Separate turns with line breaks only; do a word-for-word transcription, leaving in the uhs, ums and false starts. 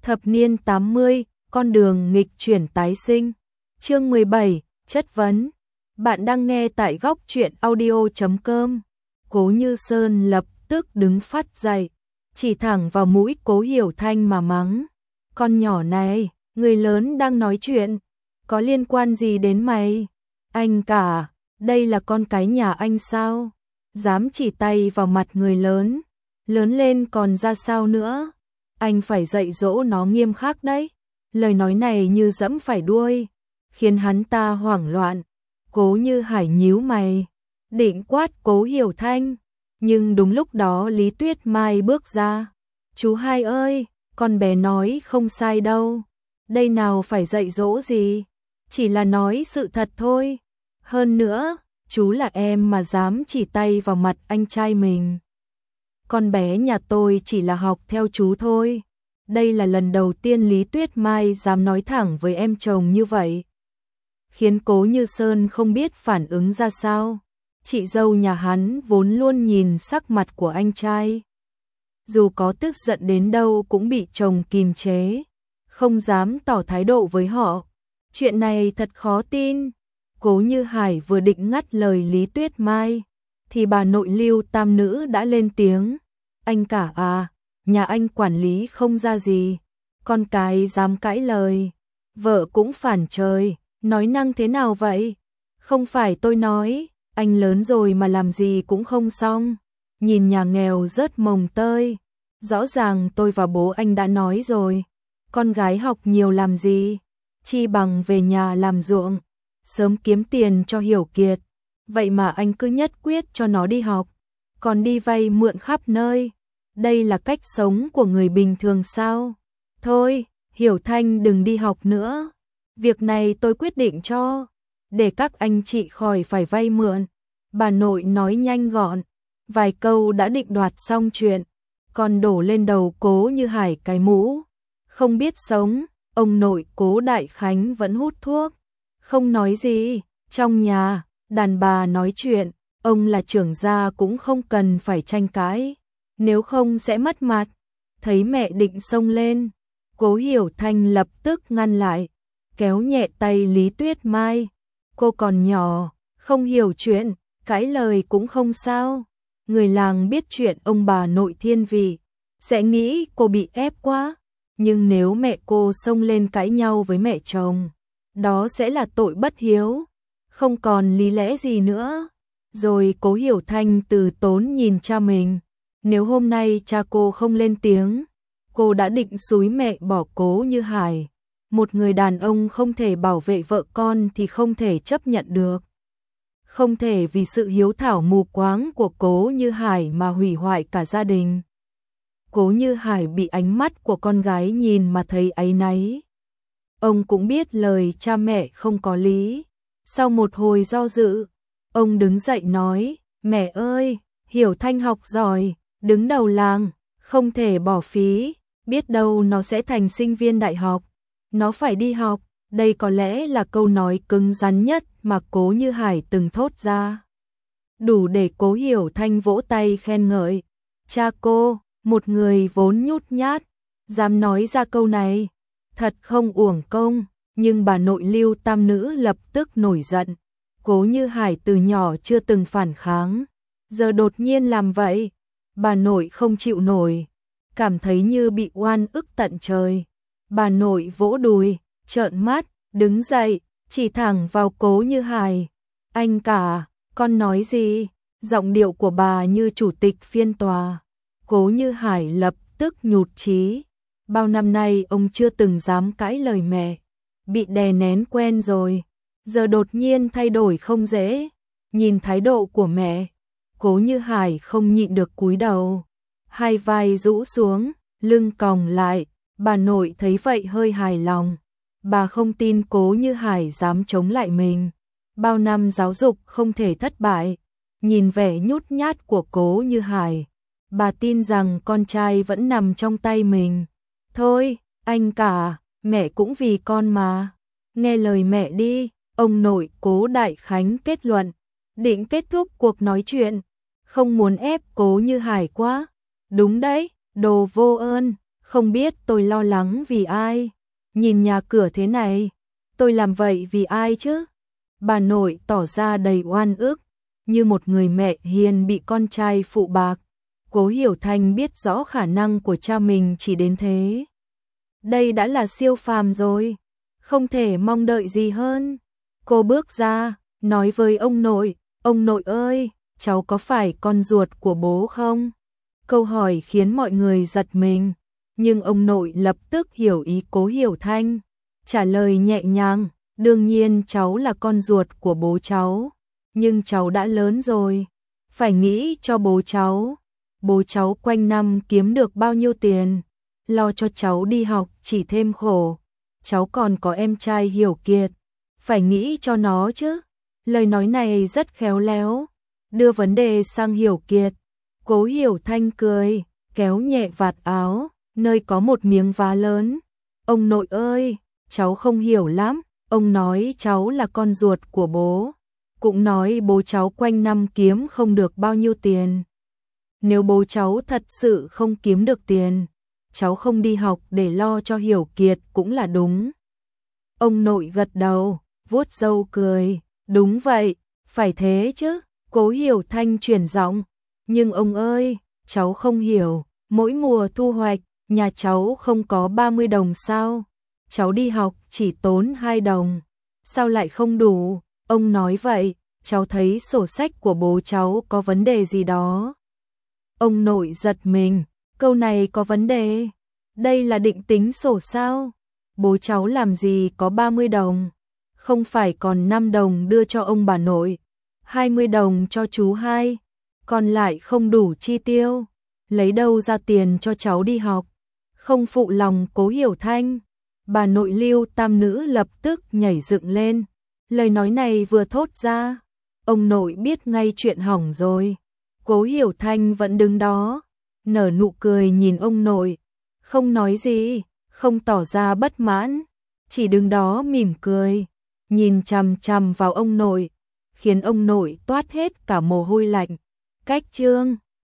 Thập niên tám mươi, con đường nghịch chuyển tái sinh. Chương mười bảy, chất vấn. Bạn đang nghe tại góc truyện audio chấm com. Cố Như Sơn lập tức đứng phát dậy, chỉ thẳng vào mũi Cố Hiểu Thanh mà mắng. Con nhỏ này, người lớn đang nói chuyện, có liên quan gì đến mày? Anh cả, đây là con cái nhà anh sao? Dám chỉ tay vào mặt người lớn, lớn lên còn ra sao nữa? Anh phải dạy dỗ nó nghiêm khắc đấy. Lời nói này như dẫm phải đuôi, khiến hắn ta hoảng loạn. Cố Như Hải nhíu mày, định quát Cố Hiểu Thanh, nhưng đúng lúc đó Lý Tuyết Mai bước ra. Chú hai ơi, con bé nói không sai đâu, đây nào phải dạy dỗ gì, chỉ là nói sự thật thôi. Hơn nữa, chú là em mà dám chỉ tay vào mặt anh trai mình. Con bé nhà tôi chỉ là học theo chú thôi. Đây là lần đầu tiên Lý Tuyết Mai dám nói thẳng với em chồng như vậy, khiến Cố Như Sơn không biết phản ứng ra sao. Chị dâu nhà hắn vốn luôn nhìn sắc mặt của anh trai, dù có tức giận đến đâu cũng bị chồng kìm chế, không dám tỏ thái độ với họ. Chuyện này thật khó tin. Cố Như Hải vừa định ngắt lời Lý Tuyết Mai, thì bà nội Lưu tam nữ đã lên tiếng. Anh cả à, nhà anh quản lý không ra gì, con cái dám cãi lời, vợ cũng phản trời, nói năng thế nào vậy? Không phải tôi nói, anh lớn rồi mà làm gì cũng không xong, nhìn nhà nghèo rớt mồng tơi. Rõ ràng tôi và bố anh đã nói rồi, con gái học nhiều làm gì, chi bằng về nhà làm ruộng, sớm kiếm tiền cho Hiểu Kiệt. Vậy mà anh cứ nhất quyết cho nó đi học, còn đi vay mượn khắp nơi. Đây là cách sống của người bình thường sao? Thôi, Hiểu Thanh đừng đi học nữa. Việc này tôi quyết định cho, để các anh chị khỏi phải vay mượn. Bà nội nói nhanh gọn, vài câu đã định đoạt xong chuyện, còn đổ lên đầu Cố Như Hải cái mũ. Không biết sống, ông nội Cố Đại Khánh vẫn hút thuốc, không nói gì. Trong nhà, đàn bà nói chuyện, ông là trưởng gia cũng không cần phải tranh cãi, nếu không sẽ mất mặt. Thấy mẹ định xông lên, Cố Hiểu Thanh lập tức ngăn lại, kéo nhẹ tay Lý Tuyết Mai. Cô còn nhỏ, không hiểu chuyện, cãi lời cũng không sao. Người làng biết chuyện ông bà nội thiên vị, sẽ nghĩ cô bị ép quá. Nhưng nếu mẹ cô xông lên cãi nhau với mẹ chồng, đó sẽ là tội bất hiếu, không còn lý lẽ gì nữa. Rồi Cố Hiểu Thanh từ tốn nhìn cha mình. Nếu hôm nay cha cô không lên tiếng, cô đã định xúi mẹ bỏ Cố Như Hải. Một người đàn ông không thể bảo vệ vợ con thì không thể chấp nhận được. Không thể vì sự hiếu thảo mù quáng của Cố Như Hải mà hủy hoại cả gia đình. Cố Như Hải bị ánh mắt của con gái nhìn mà thấy áy náy. Ông cũng biết lời cha mẹ không có lý. Sau một hồi do dự, ông đứng dậy nói, mẹ ơi, Hiểu Thanh học giỏi, đứng đầu làng, không thể bỏ phí, biết đâu nó sẽ thành sinh viên đại học, nó phải đi học. Đây có lẽ là câu nói cứng rắn nhất mà Cố Như Hải từng thốt ra, đủ để Cố Hiểu Thanh vỗ tay khen ngợi. Cha cô, một người vốn nhút nhát, dám nói ra câu này, thật không uổng công. Nhưng bà nội Lưu tam nữ lập tức nổi giận. Cố Như Hải từ nhỏ chưa từng phản kháng, giờ đột nhiên làm vậy, bà nội không chịu nổi, cảm thấy như bị oan ức tận trời. Bà nội vỗ đùi, trợn mắt, đứng dậy, chỉ thẳng vào Cố Như Hải. Anh cả, con nói gì? Giọng điệu của bà như chủ tịch phiên tòa. Cố Như Hải lập tức nhụt chí. Bao năm nay ông chưa từng dám cãi lời mẹ, bị đè nén quen rồi, giờ đột nhiên thay đổi không dễ. Nhìn thái độ của mẹ, Cố Như Hải không nhịn được cúi đầu, hai vai rũ xuống, lưng còng lại. Bà nội thấy vậy hơi hài lòng. Bà không tin Cố Như Hải dám chống lại mình. Bao năm giáo dục không thể thất bại. Nhìn vẻ nhút nhát của Cố Như Hải, bà tin rằng con trai vẫn nằm trong tay mình. Thôi, anh cả, mẹ cũng vì con mà. Nghe lời mẹ đi, ông nội Cố Đại Khánh kết luận, định kết thúc cuộc nói chuyện, không muốn ép Cố Như Hải quá. Đúng đấy, đồ vô ơn, Không biết tôi lo lắng vì ai, nhìn nhà cửa thế này, tôi làm vậy vì ai chứ? Bà nội tỏ ra đầy oan ức, như một người mẹ hiền bị con trai phụ bạc. Cố Hiểu Thanh biết rõ khả năng của cha mình chỉ đến thế. Đây đã là siêu phàm rồi, không thể mong đợi gì hơn. Cô bước ra, nói với ông nội, ông nội ơi, cháu có phải con ruột của bố không? Câu hỏi khiến mọi người giật mình, nhưng ông nội lập tức hiểu ý Cố Hiểu Thanh, trả lời nhẹ nhàng, đương nhiên cháu là con ruột của bố cháu, nhưng cháu đã lớn rồi, phải nghĩ cho bố cháu. Bố cháu quanh năm kiếm được bao nhiêu tiền, lo cho cháu đi học chỉ thêm khổ. Cháu còn có em trai Hiểu Kiệt, phải nghĩ cho nó chứ. Lời nói này rất khéo léo, đưa vấn đề sang Hiểu Kiệt. Cố Hiểu Thanh cười, kéo nhẹ vạt áo, nơi có một miếng vá lớn. Ông nội ơi, cháu không hiểu lắm, ông nói cháu là con ruột của bố, cũng nói bố cháu quanh năm kiếm không được bao nhiêu tiền. Nếu bố cháu thật sự không kiếm được tiền, cháu không đi học để lo cho Hiểu Kiệt cũng là đúng. Ông nội gật đầu, vuốt râu cười, đúng vậy, phải thế chứ. Cố Hiểu Thanh chuyển giọng, nhưng ông ơi, cháu không hiểu, mỗi mùa thu hoạch, nhà cháu không có ba mươi đồng sao? Cháu đi học chỉ tốn hai đồng, sao lại không đủ? Ông nói vậy, cháu thấy sổ sách của bố cháu có vấn đề gì đó. Ông nội giật mình, câu này có vấn đề, đây là định tính sổ sao? Bố cháu làm gì có ba mươi đồng, không phải còn năm đồng đưa cho ông bà nội, hai mươi đồng cho chú hai, còn lại không đủ chi tiêu, lấy đâu ra tiền cho cháu đi học? Không phụ lòng Cố Hiểu Thanh, bà nội Lưu tam nữ lập tức nhảy dựng lên, lời nói này vừa thốt ra, ông nội biết ngay chuyện hỏng rồi. Cố Hiểu Thanh vẫn đứng đó, nở nụ cười nhìn ông nội, không nói gì, không tỏ ra bất mãn, chỉ đứng đó mỉm cười, nhìn chằm chằm vào ông nội, khiến ông nội toát hết cả mồ hôi lạnh. Cách chương